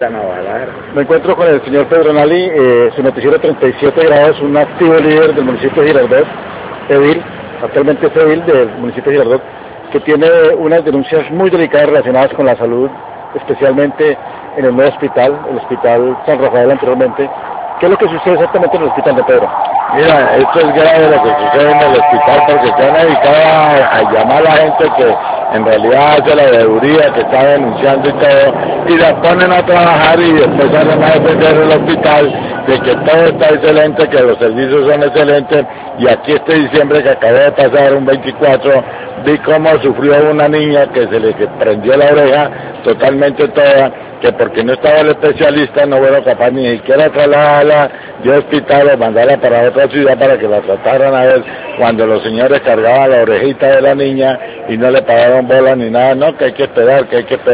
Me encuentro con el señor Pedro Nali, su noticiero 37 grados, un activo líder del municipio de Girardot, edil, actualmente es edil del municipio de Girardot, que tiene unas denuncias muy delicadas relacionadas con la salud, especialmente en el nuevo hospital, el Hospital San Rafael anteriormente. ¿Qué es lo que sucede exactamente en el hospital de Pedro? Mira, esto es grave lo que sucede en el hospital porque se han dedicado a llamar a la gente que en realidad hace la veeduría, que está denunciando y todo, y la ponen a trabajar y después salen a defender el hospital de que todo está excelente, que los servicios son excelentes, y aquí este diciembre que acabó de pasar, un 24, vi cómo sufrió una niña que se le prendió la oreja totalmente toda, que porque no estaba el especialista no fueron capaz ni siquiera trasladarla de hospital o mandarla para otra ciudad para que la trataran a ver, cuando los señores cargaban la orejita de la niña y no le pagaron bola ni nada, no, que hay que esperar,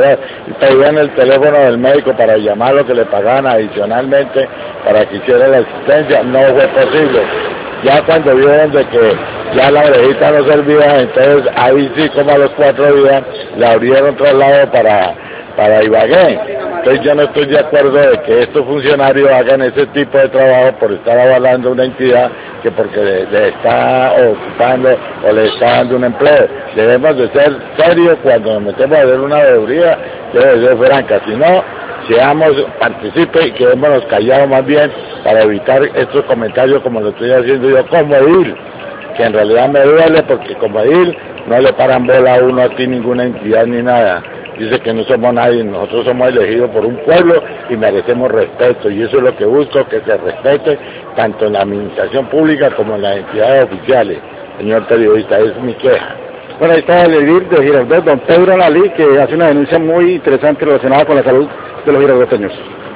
y pedían el teléfono del médico para llamarlo, que le pagaban adicionalmente para que hiciera la asistencia, no fue posible. Ya cuando vieron de que ya la orejita no servía, entonces ahí sí, como a los 4 días, le abrieron traslado para Ibagué. Entonces yo no estoy de acuerdo de que estos funcionarios hagan ese tipo de trabajo por estar avalando una entidad que porque le está ocupando o le está dando un empleo. Debemos de ser serios cuando nos metemos a hacer una veeduría, debe ser franca, si no, seamos partícipes y quedémonos callados más bien para evitar estos comentarios como lo estoy haciendo yo como edil, que en realidad me duele porque como edil no le paran bola a uno aquí ninguna entidad ni nada. Dice que no somos nadie, nosotros somos elegidos por un pueblo y merecemos respeto, y eso es lo que busco, que se respete tanto en la administración pública como en las entidades oficiales. Señor periodista, es mi queja. Bueno, ahí está el edil de Girardot, don Pedro Nali, que hace una denuncia muy interesante relacionada con la salud de los girardoteños.